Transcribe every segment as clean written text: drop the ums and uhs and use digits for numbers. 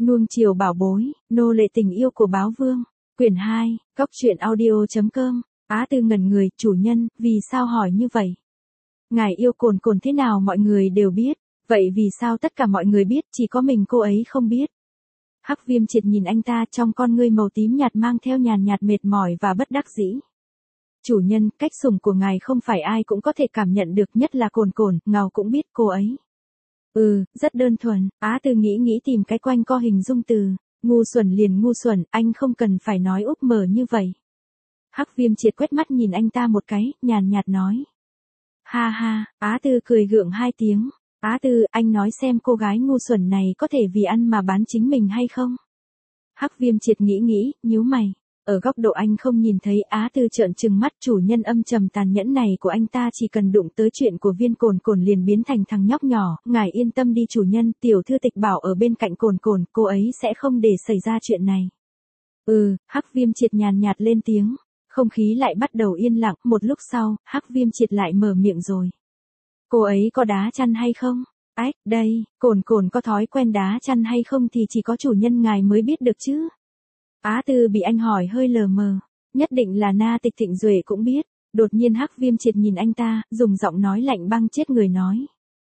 Nuông chiều bảo bối, nô lệ tình yêu của báo vương. Quyển 2, Cóc truyện audio.com. Á Tư ngẩn người, chủ nhân, vì sao hỏi như vậy? Ngài yêu Cồn Cồn thế nào mọi người đều biết, vậy vì sao tất cả mọi người biết, chỉ có mình cô ấy không biết? Hắc Viêm Triệt nhìn anh ta, trong con ngươi màu tím nhạt mang theo nhàn nhạt mệt mỏi và bất đắc dĩ. Chủ nhân, cách sủng của ngài không phải ai cũng có thể cảm nhận được, nhất là Cồn Cồn, ngài cũng biết cô ấy. Rất đơn thuần. Á Tư nghĩ tìm cái quanh co hình dung từ. Ngu xuẩn liền ngu xuẩn, anh không cần phải nói úp mở như vậy. Hắc Viêm Triệt quét mắt nhìn anh ta một cái, nhàn nhạt nói. Ha ha, Á Tư cười gượng 2 tiếng. Á Tư, anh nói xem cô gái ngu xuẩn này có thể vì ăn mà bán chính mình hay không? Hắc Viêm Triệt nghĩ, nhíu mày. Ở góc độ anh không nhìn thấy, Á Tư trợn trừng mắt, chủ nhân âm trầm tàn nhẫn này của anh ta chỉ cần đụng tới chuyện của viên Cồn Cồn liền biến thành thằng nhóc nhỏ, ngài yên tâm đi chủ nhân, tiểu thư Tịch Bảo ở bên cạnh Cồn Cồn, cô ấy sẽ không để xảy ra chuyện này. Hắc Viêm Triệt nhàn nhạt lên tiếng, không khí lại bắt đầu yên lặng, một lúc sau, Hắc Viêm Triệt lại mở miệng rồi. Cô ấy có đá chăn hay không? Đây, Cồn Cồn có thói quen đá chăn hay không thì chỉ có chủ nhân ngài mới biết được chứ. Á Tư bị anh hỏi hơi lờ mờ, nhất định là Na Tịch Thịnh Duệ cũng biết. Đột nhiên Hắc Viêm Triệt nhìn anh ta, dùng giọng nói lạnh băng chết người nói.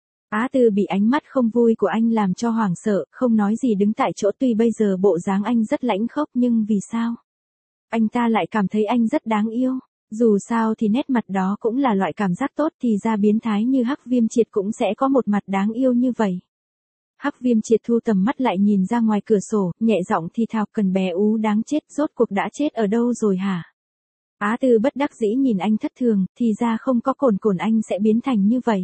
Á Tư bị ánh mắt không vui của anh làm cho hoảng sợ, không nói gì đứng tại chỗ, tuy bây giờ bộ dáng anh rất lãnh khốc nhưng vì sao? Anh ta lại cảm thấy anh rất đáng yêu, dù sao thì nét mặt đó cũng là loại cảm giác tốt, thì ra biến thái như Hắc Viêm Triệt cũng sẽ có một mặt đáng yêu như vậy. Hắc Viêm Triệt thu tầm mắt lại nhìn ra ngoài cửa sổ, nhẹ giọng thì thào, cần bé ú đáng chết, rốt cuộc đã chết ở đâu rồi hả? Á Tư bất đắc dĩ nhìn anh thất thường, thì ra không có Cồn Cồn anh sẽ biến thành như vậy.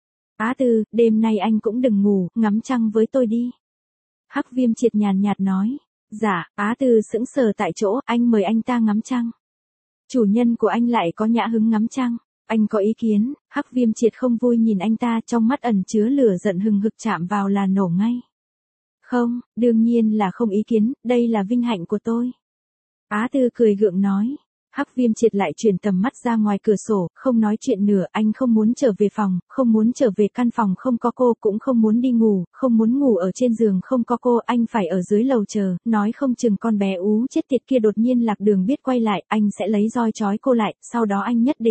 Á Tư, đêm nay anh cũng đừng ngủ, ngắm trăng với tôi đi. Hắc Viêm Triệt nhàn nhạt nói. Dạ, Á Tư sững sờ tại chỗ, anh mời anh ta ngắm trăng. Chủ nhân của anh lại có nhã hứng ngắm trăng. Anh có ý kiến? Hắc Viêm Triệt không vui nhìn anh ta, trong mắt ẩn chứa lửa giận hừng hực, chạm vào là nổ ngay. Không, đương nhiên là không ý kiến, đây là vinh hạnh của tôi. Á Tư cười gượng nói. Hắc Viêm Triệt lại chuyển tầm mắt ra ngoài cửa sổ, không nói chuyện nữa, anh không muốn trở về phòng, không muốn trở về căn phòng không có cô, cũng không muốn đi ngủ, không muốn ngủ ở trên giường không có cô, anh phải ở dưới lầu chờ, nói không chừng con bé ú chết tiệt kia đột nhiên lạc đường biết quay lại, anh sẽ lấy roi trói cô lại, sau đó anh nhất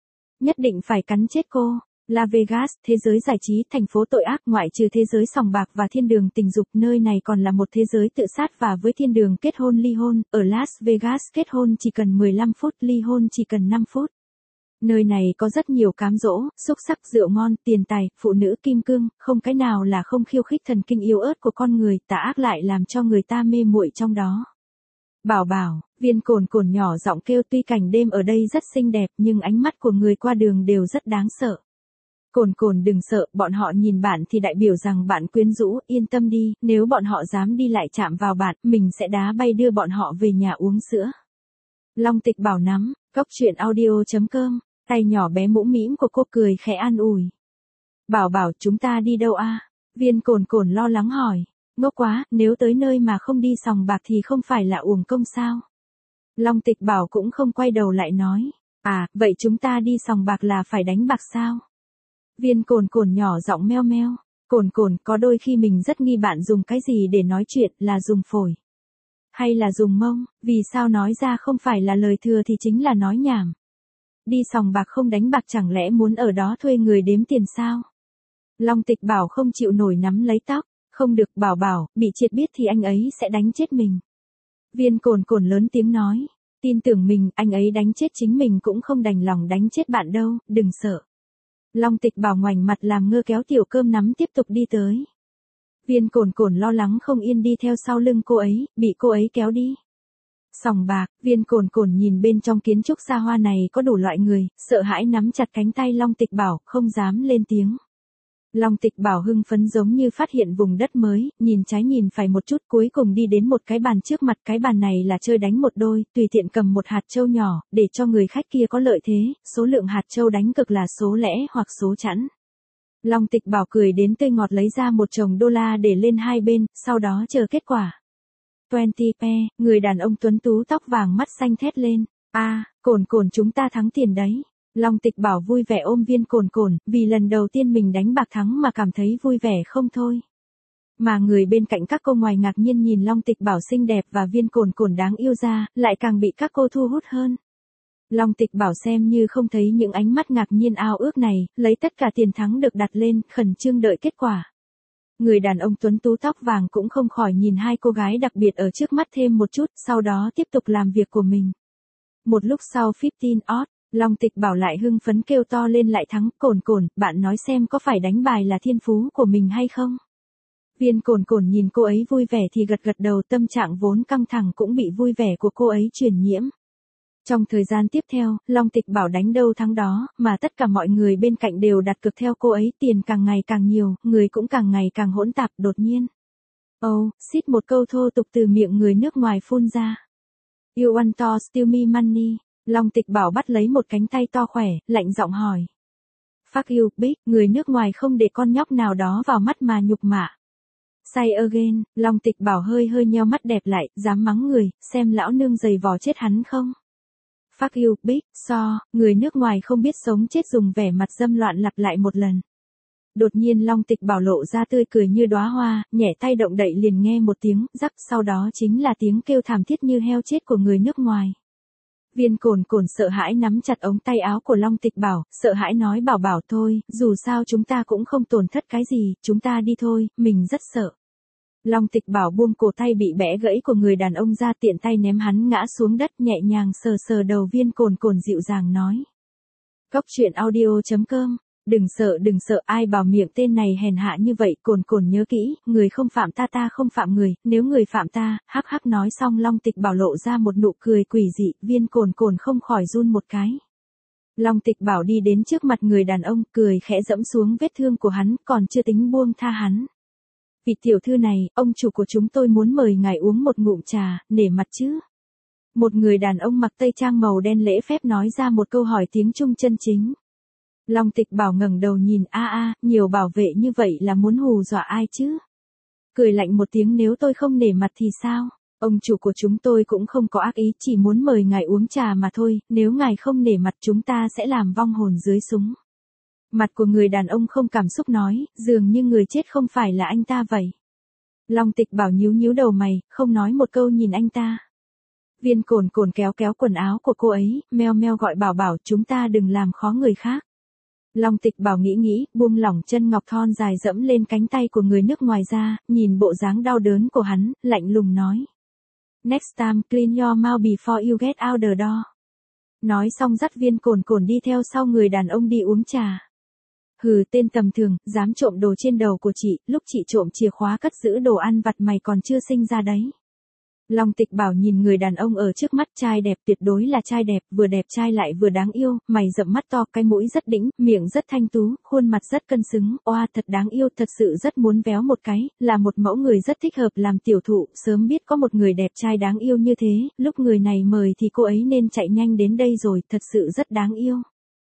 định phải cắn chết cô. Las Vegas, thế giới giải trí, thành phố tội ác, ngoại trừ thế giới sòng bạc và thiên đường tình dục, nơi này còn là một thế giới tự sát, và với thiên đường kết hôn ly hôn, ở Las Vegas kết hôn chỉ cần 15 phút, ly hôn chỉ cần 5 phút. Nơi này có rất nhiều cám dỗ, xúc sắc, rượu ngon, tiền tài, phụ nữ kim cương, không cái nào là không khiêu khích thần kinh yếu ớt của con người, tà ác lại làm cho người ta mê muội trong đó. Bảo bảo, viên Cồn Cồn nhỏ giọng kêu, tuy cảnh đêm ở đây rất xinh đẹp nhưng ánh mắt của người qua đường đều rất đáng sợ. Cồn Cồn đừng sợ, bọn họ nhìn bạn thì đại biểu rằng bạn quyến rũ, yên tâm đi, nếu bọn họ dám đi lại chạm vào bạn, mình sẽ đá bay đưa bọn họ về nhà uống sữa. Long Tịch Bảo nắm, Cóc truyện audio.com, tay nhỏ bé mũm mĩm của cô cười khẽ an ủi. Bảo bảo, chúng ta đi đâu a? Viên Cồn Cồn lo lắng hỏi. Ngốc quá, nếu tới nơi mà không đi sòng bạc thì không phải là uổng công sao? Long Tịch Bảo cũng không quay đầu lại nói. À, vậy chúng ta đi sòng bạc là phải đánh bạc sao? Viên Cồn Cồn nhỏ giọng meo meo. Cồn Cồn, có đôi khi mình rất nghi bạn dùng cái gì để nói chuyện, là dùng phổi hay là dùng mông, vì sao nói ra không phải là lời thừa thì chính là nói nhảm. Đi sòng bạc không đánh bạc chẳng lẽ muốn ở đó thuê người đếm tiền sao? Long Tịch Bảo không chịu nổi nắm lấy tóc. Không được, bảo bảo, bị Triệt biết thì anh ấy sẽ đánh chết mình. Viên Cồn Cồn lớn tiếng nói. Tin tưởng mình, anh ấy đánh chết chính mình cũng không đành lòng đánh chết bạn đâu, đừng sợ. Long Tịch Bảo ngoảnh mặt làm ngơ kéo tiểu cơm nắm tiếp tục đi tới. Viên Cồn Cồn lo lắng không yên đi theo sau lưng cô ấy, bị cô ấy kéo đi. Sòng bạc, Viên Cồn Cồn nhìn bên trong kiến trúc xa hoa này có đủ loại người, sợ hãi nắm chặt cánh tay Long Tịch Bảo, không dám lên tiếng. Long Tịch Bảo hưng phấn giống như phát hiện vùng đất mới, nhìn trái nhìn phải một chút, cuối cùng đi đến một cái bàn trước mặt, cái bàn này là chơi đánh một đôi, tùy tiện cầm một hạt châu nhỏ, để cho người khách kia có lợi thế, số lượng hạt châu đánh cực là số lẻ hoặc số chẵn. Long Tịch Bảo cười đến tươi ngọt lấy ra một chồng đô la để lên hai bên, sau đó chờ kết quả. 20 pe, người đàn ông tuấn tú tóc vàng mắt xanh thét lên, Cồn Cồn chúng ta thắng tiền đấy. Long Tịch Bảo vui vẻ ôm Viên Cồn Cồn, vì lần đầu tiên mình đánh bạc thắng mà cảm thấy vui vẻ không thôi. Mà người bên cạnh các cô ngoài ngạc nhiên nhìn Long Tịch Bảo xinh đẹp và Viên Cồn Cồn đáng yêu ra, lại càng bị các cô thu hút hơn. Long Tịch Bảo xem như không thấy những ánh mắt ngạc nhiên ao ước này, lấy tất cả tiền thắng được đặt lên, khẩn trương đợi kết quả. Người đàn ông tuấn tú tóc vàng cũng không khỏi nhìn hai cô gái đặc biệt ở trước mắt thêm một chút, sau đó tiếp tục làm việc của mình. Một lúc sau 15 odd, Long Tịch Bảo lại hưng phấn kêu to lên lại thắng. Cồn Cồn, bạn nói xem có phải đánh bài là thiên phú của mình hay không? Viên Cồn Cồn nhìn cô ấy vui vẻ thì gật gật đầu, tâm trạng vốn căng thẳng cũng bị vui vẻ của cô ấy truyền nhiễm. Trong thời gian tiếp theo, Long Tịch Bảo đánh đâu thắng đó, mà tất cả mọi người bên cạnh đều đặt cược theo cô ấy, tiền càng ngày càng nhiều, người cũng càng ngày càng hỗn tạp. Đột nhiên, xít một câu thô tục từ miệng người nước ngoài phun ra. You want to steal me money? Long Tịch Bảo bắt lấy một cánh tay to khỏe, lạnh giọng hỏi. Fuck you, bitch, người nước ngoài không để con nhóc nào đó vào mắt mà nhục mạ. Say again, Long Tịch Bảo hơi nheo mắt đẹp lại, dám mắng người, xem lão nương giày vò chết hắn không? Fuck you, bitch, người nước ngoài không biết sống chết dùng vẻ mặt dâm loạn lặp lại một lần. Đột nhiên Long Tịch Bảo lộ ra tươi cười như đóa hoa, nhẹ tay động đậy liền nghe một tiếng rắc, sau đó chính là tiếng kêu thảm thiết như heo chết của người nước ngoài. Viên Cồn Cồn sợ hãi nắm chặt ống tay áo của Long Tịch Bảo, sợ hãi nói bảo thôi, dù sao chúng ta cũng không tổn thất cái gì, chúng ta đi thôi, mình rất sợ. Long Tịch Bảo buông cổ tay bị bẻ gãy của người đàn ông ra, tiện tay ném hắn ngã xuống đất, nhẹ nhàng sờ đầu Viên Cồn Cồn dịu dàng nói. Cốc truyện audio.com, đừng sợ, ai bảo miệng tên này hèn hạ như vậy. Cồn Cồn nhớ kỹ, người không phạm ta, ta không phạm người, nếu người phạm ta, hắc nói xong Long Tịch Bảo lộ ra một nụ cười quỷ dị, Viên Cồn Cồn không khỏi run một cái. Long Tịch Bảo đi đến trước mặt người đàn ông, cười khẽ dẫm xuống vết thương của hắn, còn chưa tính buông tha hắn. Vị tiểu thư này, ông chủ của chúng tôi muốn mời ngài uống một ngụm trà, nể mặt chứ. Một người đàn ông mặc tây trang màu đen lễ phép nói ra một câu hỏi tiếng Trung chân chính. Long Tịch Bảo ngẩng đầu nhìn, nhiều bảo vệ như vậy là muốn hù dọa ai chứ? Cười lạnh một tiếng, nếu tôi không nể mặt thì sao? Ông chủ của chúng tôi cũng không có ác ý, chỉ muốn mời ngài uống trà mà thôi, nếu ngài không nể mặt chúng ta sẽ làm vong hồn dưới súng. Mặt của người đàn ông không cảm xúc nói, dường như người chết không phải là anh ta vậy. Long Tịch Bảo nhíu đầu mày, không nói một câu nhìn anh ta. Viên Cồn Cồn kéo quần áo của cô ấy, meo gọi bảo chúng ta đừng làm khó người khác. Long Tịch Bảo nghĩ, buông lỏng chân ngọc thon dài dẫm lên cánh tay của người nước ngoài ra, nhìn bộ dáng đau đớn của hắn, lạnh lùng nói. Next time clean your mouth before you get out the door. Nói xong dắt Viên Cồn Cồn đi theo sau người đàn ông đi uống trà. Hừ, tên tầm thường, dám trộm đồ trên đầu của chị, lúc chị trộm chìa khóa cất giữ đồ ăn vặt mày còn chưa sinh ra đấy. Long Tịch Bảo nhìn người đàn ông ở trước mắt, trai đẹp, tuyệt đối là trai đẹp, vừa đẹp trai lại vừa đáng yêu, mày rậm mắt to, cái mũi rất đĩnh, miệng rất thanh tú, khuôn mặt rất cân xứng, thật đáng yêu, thật sự rất muốn véo một cái, là một mẫu người rất thích hợp làm tiểu thụ, sớm biết có một người đẹp trai đáng yêu như thế, lúc người này mời thì cô ấy nên chạy nhanh đến đây rồi, thật sự rất đáng yêu.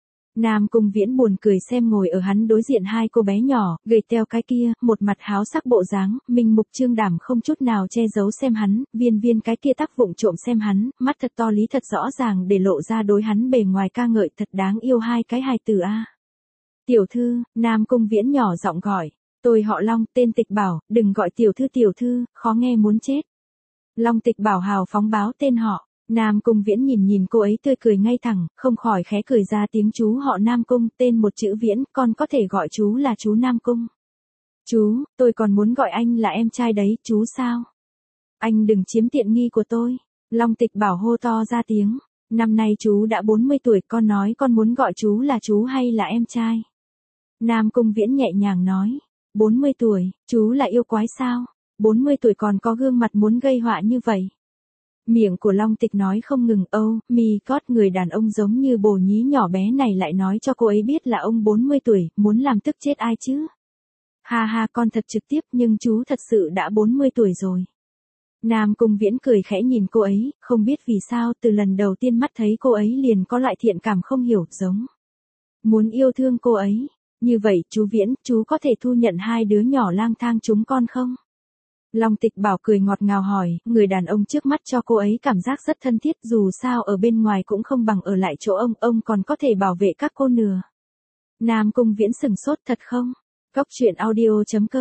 Nam Cung Viễn buồn cười xem ngồi ở hắn đối diện hai cô bé nhỏ, gầy teo cái kia, một mặt háo sắc bộ dáng, minh mục trương đảm không chút nào che giấu xem hắn, viên cái kia tắc vụng trộm xem hắn, mắt thật to lý thật rõ ràng để lộ ra đối hắn bề ngoài ca ngợi, thật đáng yêu hai cái hài tử a. Tiểu thư, Nam Cung Viễn nhỏ giọng gọi, tôi họ Long, tên Tịch Bảo, đừng gọi tiểu thư, khó nghe muốn chết. Long Tịch Bảo hào phóng báo tên họ. Nam Cung Viễn nhìn cô ấy tươi cười ngay thẳng, không khỏi khẽ cười ra tiếng chú họ Nam Cung, tên một chữ Viễn, con có thể gọi chú là chú Nam Cung. Chú, tôi còn muốn gọi anh là em trai đấy, chú sao? Anh đừng chiếm tiện nghi của tôi. Long Tịch Bảo hô to ra tiếng, năm nay chú đã 40 tuổi, con nói con muốn gọi chú là chú hay là em trai? Nam Cung Viễn nhẹ nhàng nói, 40 tuổi, chú là yêu quái sao? 40 tuổi còn có gương mặt muốn gây họa như vậy. Miệng của Long Tịch nói không ngừng, người đàn ông giống như bồ nhí nhỏ bé này lại nói cho cô ấy biết là ông 40 tuổi, muốn làm tức chết ai chứ? Ha, con thật trực tiếp, nhưng chú thật sự đã 40 tuổi rồi. Nam Cung Viễn cười khẽ nhìn cô ấy, không biết vì sao, từ lần đầu tiên mắt thấy cô ấy liền có loại thiện cảm không hiểu, giống muốn yêu thương cô ấy. Như vậy, chú Viễn, chú có thể thu nhận hai đứa nhỏ lang thang chúng con không? Long Tịch Bảo cười ngọt ngào hỏi, người đàn ông trước mắt cho cô ấy cảm giác rất thân thiết, dù sao ở bên ngoài cũng không bằng ở lại chỗ ông còn có thể bảo vệ các cô nừa. Nam Cung Viễn sừng sốt, thật không? Cốc truyện audio.com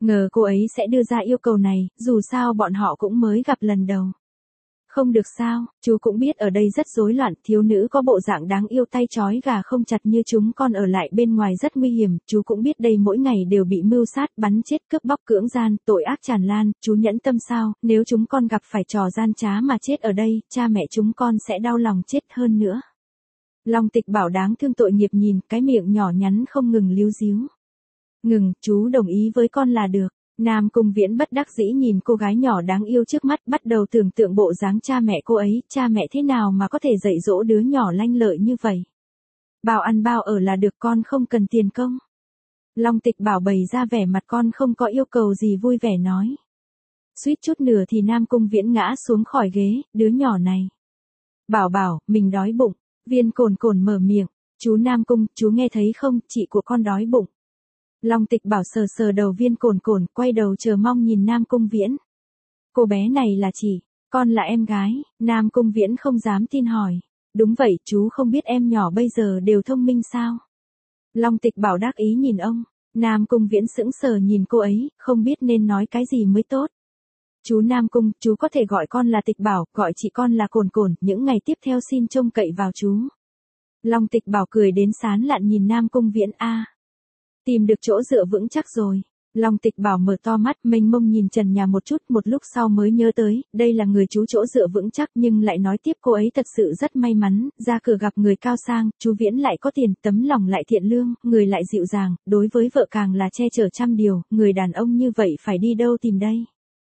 Ngờ cô ấy sẽ đưa ra yêu cầu này, dù sao bọn họ cũng mới gặp lần đầu. Không được sao, chú cũng biết ở đây rất rối loạn, thiếu nữ có bộ dạng đáng yêu tay trói gà không chặt như chúng con ở lại bên ngoài rất nguy hiểm, chú cũng biết đây mỗi ngày đều bị mưu sát, bắn chết, cướp bóc cưỡng gian, tội ác tràn lan, chú nhẫn tâm sao, nếu chúng con gặp phải trò gian trá mà chết ở đây, cha mẹ chúng con sẽ đau lòng chết hơn nữa. Long Tịch Bảo đáng thương tội nghiệp nhìn, cái miệng nhỏ nhắn không ngừng líu díu. Ngừng, chú đồng ý với con là được. Nam Cung Viễn bất đắc dĩ nhìn cô gái nhỏ đáng yêu trước mắt, bắt đầu tưởng tượng bộ dáng cha mẹ cô ấy, cha mẹ thế nào mà có thể dạy dỗ đứa nhỏ lanh lợi như vậy. Bao ăn bao ở là được, con không cần tiền công. Long Tịch Bảo bày ra vẻ mặt con không có yêu cầu gì, vui vẻ nói. Suýt chút nữa thì Nam Cung Viễn ngã xuống khỏi ghế, đứa nhỏ này. Bảo bảo, mình đói bụng. Viên Cồn Cồn mở miệng, chú Nam Cung, chú nghe thấy không, chị của con đói bụng. Long Tịch Bảo sờ sờ đầu Viên Cồn Cồn, quay đầu chờ mong nhìn Nam Cung Viễn. Cô bé này là chị, con là em gái, Nam Cung Viễn không dám tin hỏi. Đúng vậy, chú không biết em nhỏ bây giờ đều thông minh sao? Long Tịch Bảo đắc ý nhìn ông, Nam Cung Viễn sững sờ nhìn cô ấy, không biết nên nói cái gì mới tốt. Chú Nam Cung, chú có thể gọi con là Tịch Bảo, gọi chị con là Cồn Cồn, những ngày tiếp theo xin trông cậy vào chú. Long Tịch Bảo cười đến sán lạn nhìn Nam Cung Viễn a. Tìm được chỗ dựa vững chắc rồi. Long Tịch Bảo mở to mắt mênh mông nhìn trần nhà một chút, một lúc sau mới nhớ tới, đây là người chú chỗ dựa vững chắc, nhưng lại nói tiếp cô ấy thật sự rất may mắn, ra cửa gặp người cao sang, chú Viễn lại có tiền, tấm lòng lại thiện lương, người lại dịu dàng, đối với vợ càng là che chở trăm điều, người đàn ông như vậy phải đi đâu tìm đây.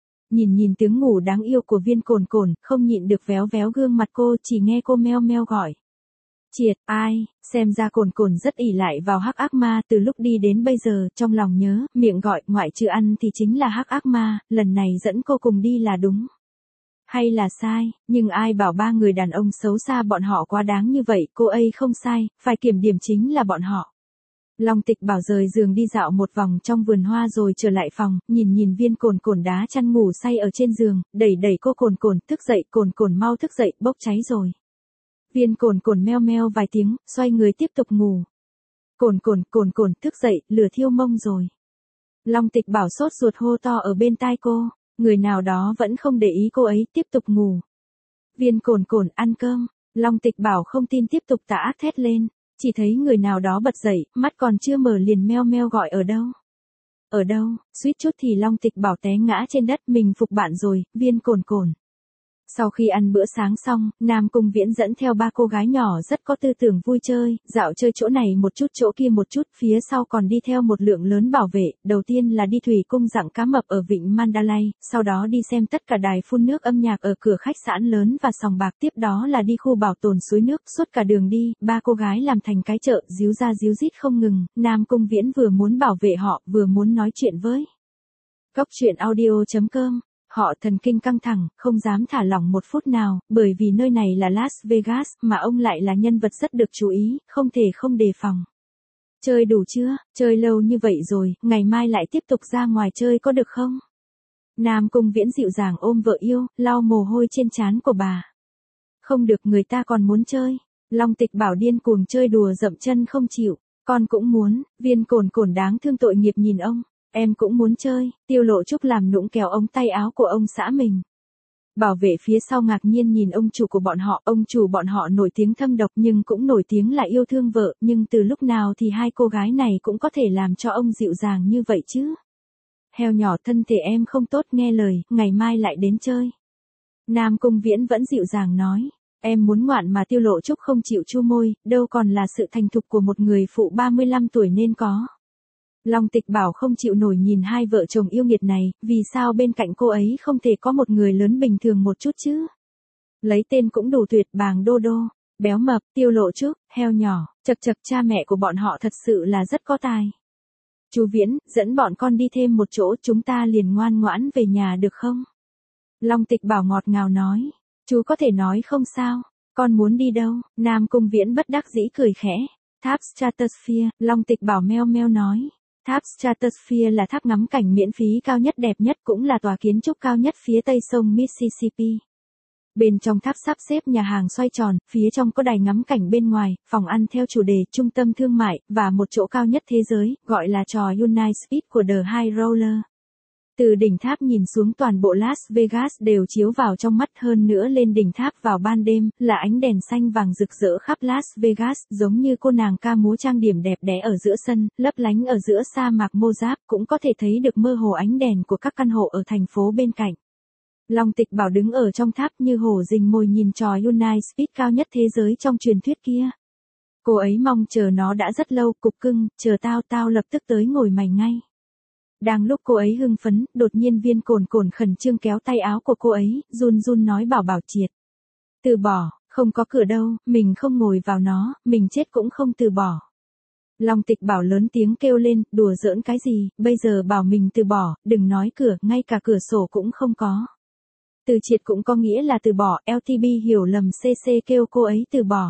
Nhìn tiếng ngủ đáng yêu của Viên Cồn Cồn, không nhịn được véo véo gương mặt cô, chỉ nghe cô meo meo gọi. Triệt, ai, xem ra Cồn Cồn rất ỷ lại vào Hắc Ác Ma, từ lúc đi đến bây giờ, trong lòng nhớ, miệng gọi, ngoại trừ ăn thì chính là Hắc Ác Ma, lần này dẫn cô cùng đi là đúng. Hay là sai, nhưng ai bảo ba người đàn ông xấu xa bọn họ quá đáng như vậy, cô ấy không sai, phải kiểm điểm chính là bọn họ. Long Tịch Bảo rời giường đi dạo một vòng trong vườn hoa rồi trở lại phòng, nhìn Viên Cồn Cồn đá chăn ngủ say ở trên giường, đẩy cô Cồn Cồn, thức dậy, Cồn Cồn mau thức dậy, bốc cháy rồi. Viên Cồn Cồn meo meo vài tiếng, xoay người tiếp tục ngủ. Cồn Cồn, thức dậy, lửa thiêu mông rồi. Long Tịch Bảo sốt ruột hô to ở bên tai cô, người nào đó vẫn không để ý cô ấy, tiếp tục ngủ. Viên Cồn Cồn ăn cơm, Long Tịch Bảo không tin tiếp tục tà ác thét lên, chỉ thấy người nào đó bật dậy, mắt còn chưa mở liền meo meo gọi ở đâu. Ở đâu, suýt chút thì Long Tịch Bảo té ngã trên đất, mình phục bạn rồi, Viên Cồn Cồn. Sau khi ăn bữa sáng xong, Nam Cung Viễn dẫn theo ba cô gái nhỏ rất có tư tưởng vui chơi, dạo chơi chỗ này một chút chỗ kia một chút, phía sau còn đi theo một lượng lớn bảo vệ, đầu tiên là đi thủy cung dặng cá mập ở vịnh Mandalay, sau đó đi xem tất cả đài phun nước âm nhạc ở cửa khách sạn lớn và sòng bạc, tiếp đó là đi khu bảo tồn suối nước, suốt cả đường đi, ba cô gái làm thành cái chợ, díu ra díu dít không ngừng, Nam Cung Viễn vừa muốn bảo vệ họ, vừa muốn nói chuyện với. Góc truyện audio.com. Họ thần kinh căng thẳng, không dám thả lỏng một phút nào, bởi vì nơi này là Las Vegas, mà ông lại là nhân vật rất được chú ý, không thể không đề phòng. Chơi đủ chưa, chơi lâu như vậy rồi, ngày mai lại tiếp tục ra ngoài chơi có được không? Nam Cung Viễn dịu dàng ôm vợ yêu, lau mồ hôi trên trán của bà. Không được, người ta còn muốn chơi. Long Tịch Bảo điên cuồng chơi đùa dậm chân không chịu, con cũng muốn, Viên Cồn Cồn đáng thương tội nghiệp nhìn ông. Em cũng muốn chơi, Tiêu Lộ Trúc làm nũng kéo ống tay áo của ông xã mình. Bảo vệ phía sau ngạc nhiên nhìn ông chủ của bọn họ, ông chủ bọn họ nổi tiếng thâm độc nhưng cũng nổi tiếng là yêu thương vợ, nhưng từ lúc nào thì hai cô gái này cũng có thể làm cho ông dịu dàng như vậy chứ. Heo nhỏ, thân thể em không tốt, nghe lời, ngày mai lại đến chơi. Nam Cung Viễn vẫn dịu dàng nói, em muốn ngoạn mà Tiêu Lộ Trúc không chịu chu môi, đâu còn là sự thành thục của một người phụ 35 tuổi nên có. Long Tịch Bảo không chịu nổi nhìn hai vợ chồng yêu nghiệt này, vì sao bên cạnh cô ấy không thể có một người lớn bình thường một chút chứ? Lấy tên cũng đủ tuyệt, Bàng Đô Đô, béo mập, Tiêu Lộ Trúc, heo nhỏ, chật chật, cha mẹ của bọn họ thật sự là rất có tài. Chú Viễn, dẫn bọn con đi thêm một chỗ, chúng ta liền ngoan ngoãn về nhà được không? Long Tịch Bảo ngọt ngào nói, chú có thể nói không sao, con muốn đi đâu? Nam Cung Viễn bất đắc dĩ cười khẽ, tháp Stratosphere, Long Tịch Bảo meo meo nói. Tháp Stratosphere là tháp ngắm cảnh miễn phí cao nhất đẹp nhất, cũng là tòa kiến trúc cao nhất phía tây sông Mississippi. Bên trong tháp sắp xếp nhà hàng xoay tròn, phía trong có đài ngắm cảnh bên ngoài, phòng ăn theo chủ đề, trung tâm thương mại, và một chỗ cao nhất thế giới, gọi là trò United Speed của The High Roller. Từ đỉnh tháp nhìn xuống toàn bộ Las Vegas đều chiếu vào trong mắt, hơn nữa lên đỉnh tháp vào ban đêm, là ánh đèn xanh vàng rực rỡ khắp Las Vegas, giống như cô nàng ca múa trang điểm đẹp đẽ ở giữa sân, lấp lánh ở giữa sa mạc Mojave, cũng có thể thấy được mơ hồ ánh đèn của các căn hộ ở thành phố bên cạnh. Long Tịch Bảo đứng ở trong tháp như hổ rình mồi nhìn trò United Speed cao nhất thế giới trong truyền thuyết kia. Cô ấy mong chờ nó đã rất lâu, cục cưng, chờ tao lập tức tới ngồi mày ngay. Đang lúc cô ấy hưng phấn, đột nhiên Viên Cồn Cồn khẩn trương kéo tay áo của cô ấy, run run nói Bảo Bảo triệt. Từ bỏ, không có cửa đâu, mình không ngồi vào nó, mình chết cũng không từ bỏ. Long Tịch Bảo lớn tiếng kêu lên, đùa giỡn cái gì, bây giờ bảo mình từ bỏ, đừng nói cửa, ngay cả cửa sổ cũng không có. Từ triệt cũng có nghĩa là từ bỏ, LTB hiểu lầm CC kêu cô ấy từ bỏ.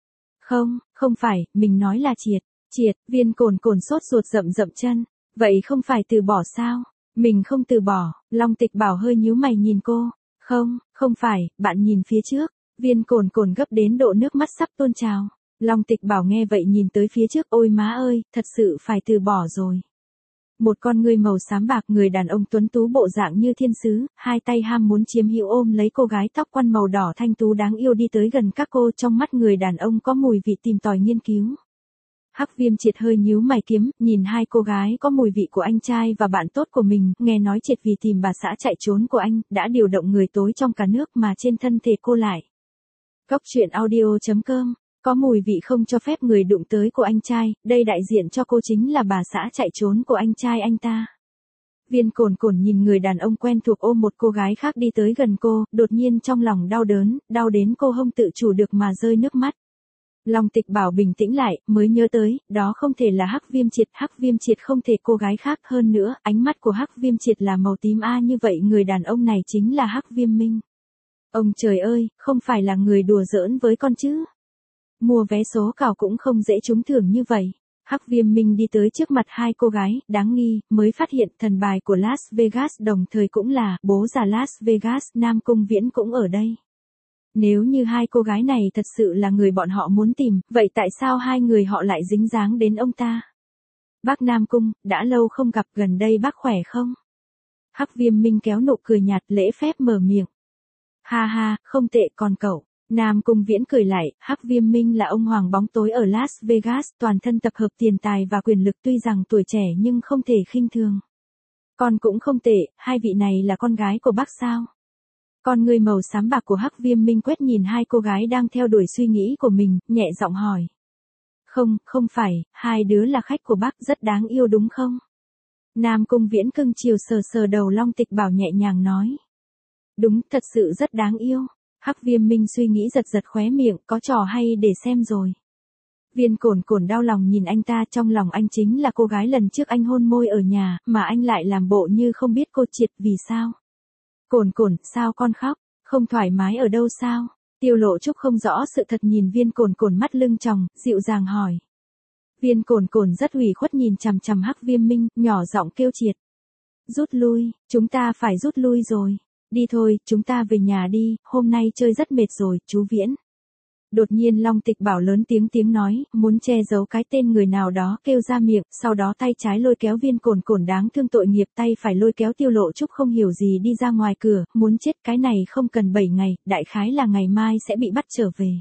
Không phải, mình nói là triệt, Viên Cồn Cồn sốt ruột rậm chân. Vậy không phải từ bỏ sao? Mình không từ bỏ, Long Tịch Bảo hơi nhíu mày nhìn cô. Không phải, bạn nhìn phía trước. Viên Cồn Cồn gấp đến độ nước mắt sắp tuôn trào. Long Tịch Bảo nghe vậy nhìn tới phía trước, ôi má ơi, thật sự phải từ bỏ rồi. Một con người màu xám bạc, người đàn ông tuấn tú bộ dạng như thiên sứ, hai tay ham muốn chiếm hữu ôm lấy cô gái tóc quăn màu đỏ thanh tú đáng yêu đi tới gần các cô, trong mắt người đàn ông có mùi vị tìm tòi nghiên cứu. Hắc Viêm Triệt hơi nhíu mày kiếm, nhìn hai cô gái có mùi vị của anh trai và bạn tốt của mình, nghe nói Triệt vì tìm bà xã chạy trốn của anh, đã điều động người tối trong cả nước mà trên thân thể cô lại. Cóc truyện audio.com, có mùi vị không cho phép người đụng tới của anh trai, đây đại diện cho cô chính là bà xã chạy trốn của anh trai anh ta. Viên Cồn Cồn nhìn người đàn ông quen thuộc ôm một cô gái khác đi tới gần cô, đột nhiên trong lòng đau đớn, đau đến cô không tự chủ được mà rơi nước mắt. Long Tịch Bảo bình tĩnh lại, mới nhớ tới, đó không thể là Hắc Viêm Triệt không thể cô gái khác, hơn nữa, ánh mắt của Hắc Viêm Triệt là màu tím như vậy người đàn ông này chính là Hắc Viêm Minh. Ông trời ơi, không phải là người đùa giỡn với con chứ. Mua vé số cào cũng không dễ trúng thưởng như vậy. Hắc Viêm Minh đi tới trước mặt hai cô gái, đáng nghi, mới phát hiện thần bài của Las Vegas đồng thời cũng là bố già Las Vegas, Nam Cung Viễn cũng ở đây. Nếu như hai cô gái này thật sự là người bọn họ muốn tìm, vậy tại sao hai người họ lại dính dáng đến ông ta? Bác Nam Cung, đã lâu không gặp, gần đây bác khỏe không? Hắc Viêm Minh kéo nụ cười nhạt, lễ phép mở miệng. Ha, không tệ, còn cậu. Nam Cung Viễn cười lại, Hắc Viêm Minh là ông hoàng bóng tối ở Las Vegas, toàn thân tập hợp tiền tài và quyền lực, tuy rằng tuổi trẻ nhưng không thể khinh thường. Con cũng không tệ, hai vị này là con gái của bác sao? Con người màu xám bạc của Hắc Viêm Minh quét nhìn hai cô gái đang theo đuổi suy nghĩ của mình, nhẹ giọng hỏi. Không phải, hai đứa là khách của bác, rất đáng yêu đúng không? Nam Cung Viễn cưng chiều sờ đầu Long Tịch Bảo nhẹ nhàng nói. Đúng, thật sự rất đáng yêu. Hắc Viêm Minh suy nghĩ giật khóe miệng, có trò hay để xem rồi. Viên Cồn Cồn đau lòng nhìn anh ta, trong lòng anh chính là cô gái lần trước anh hôn môi ở nhà, mà anh lại làm bộ như không biết cô Triệt, vì sao? Cồn Cồn, sao con khóc, không thoải mái ở đâu sao? Tiêu Lộ Trúc không rõ sự thật nhìn Viên Cồn Cồn mắt lưng tròng, dịu dàng hỏi. Viên Cồn Cồn rất ủy khuất nhìn chằm Hắc Viêm Minh, nhỏ giọng kêu Triệt. Rút lui, chúng ta phải rút lui rồi. Đi thôi, chúng ta về nhà đi, hôm nay chơi rất mệt rồi, chú Viễn. Đột nhiên Long Tịch Bảo lớn tiếng nói, muốn che giấu cái tên người nào đó kêu ra miệng, sau đó tay trái lôi kéo Viên Cồn Cồn đáng thương tội nghiệp, tay phải lôi kéo Tiêu Lộ Trúc không hiểu gì đi ra ngoài cửa, muốn chết, cái này không cần 7 ngày, đại khái là ngày mai sẽ bị bắt trở về.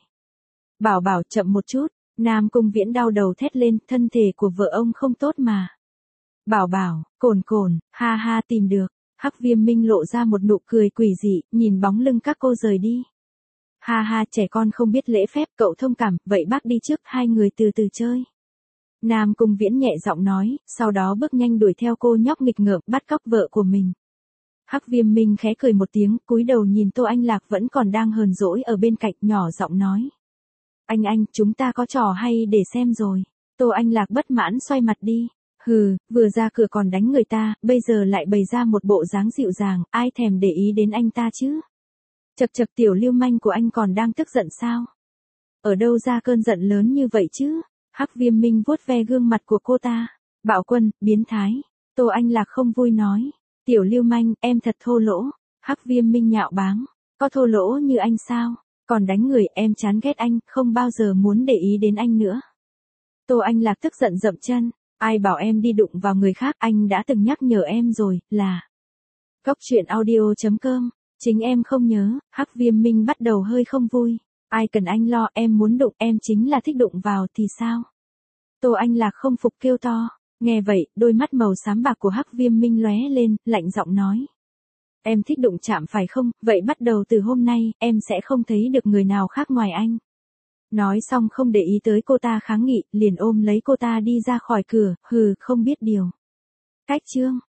Bảo Bảo chậm một chút, Nam Cung Viễn đau đầu thét lên, thân thể của vợ ông không tốt mà. Bảo Bảo, Cồn Cồn, ha tìm được. Hắc Viêm Minh lộ ra một nụ cười quỷ dị, nhìn bóng lưng các cô rời đi. Ha, trẻ con không biết lễ phép, cậu thông cảm, vậy bác đi trước, hai người từ từ chơi. Nam Cung Viễn nhẹ giọng nói, sau đó bước nhanh đuổi theo cô nhóc nghịch ngợm, bắt cóc vợ của mình. Hắc Viêm Minh khẽ cười một tiếng, cúi đầu nhìn Tô Anh Lạc vẫn còn đang hờn dỗi ở bên cạnh, nhỏ giọng nói. Anh, chúng ta có trò hay để xem rồi. Tô Anh Lạc bất mãn xoay mặt đi. Hừ, vừa ra cửa còn đánh người ta, bây giờ lại bày ra một bộ dáng dịu dàng, ai thèm để ý đến anh ta chứ? Chật tiểu lưu manh của anh còn đang tức giận sao? Ở đâu ra cơn giận lớn như vậy chứ? Hắc Viêm Minh vuốt ve gương mặt của cô ta. Bạo quân, biến thái. Tô Anh Lạc không vui nói. Tiểu lưu manh, em thật thô lỗ. Hắc Viêm Minh nhạo báng. Có thô lỗ như anh sao? Còn đánh người, em chán ghét anh, không bao giờ muốn để ý đến anh nữa. Tô Anh Lạc tức giận dậm chân. Ai bảo em đi đụng vào người khác, anh đã từng nhắc nhở em rồi, là Cóc truyện audio.com. Chính em không nhớ, Hắc Viêm Minh bắt đầu hơi không vui. Ai cần anh lo, em muốn đụng, em chính là thích đụng vào thì sao? Tô Anh Lạc không phục kêu to. Nghe vậy, đôi mắt màu xám bạc của Hắc Viêm Minh lóe lên, lạnh giọng nói. Em thích đụng chạm phải không, vậy bắt đầu từ hôm nay, em sẽ không thấy được người nào khác ngoài anh. Nói xong không để ý tới cô ta kháng nghị, liền ôm lấy cô ta đi ra khỏi cửa, hừ, không biết điều. Cách chương.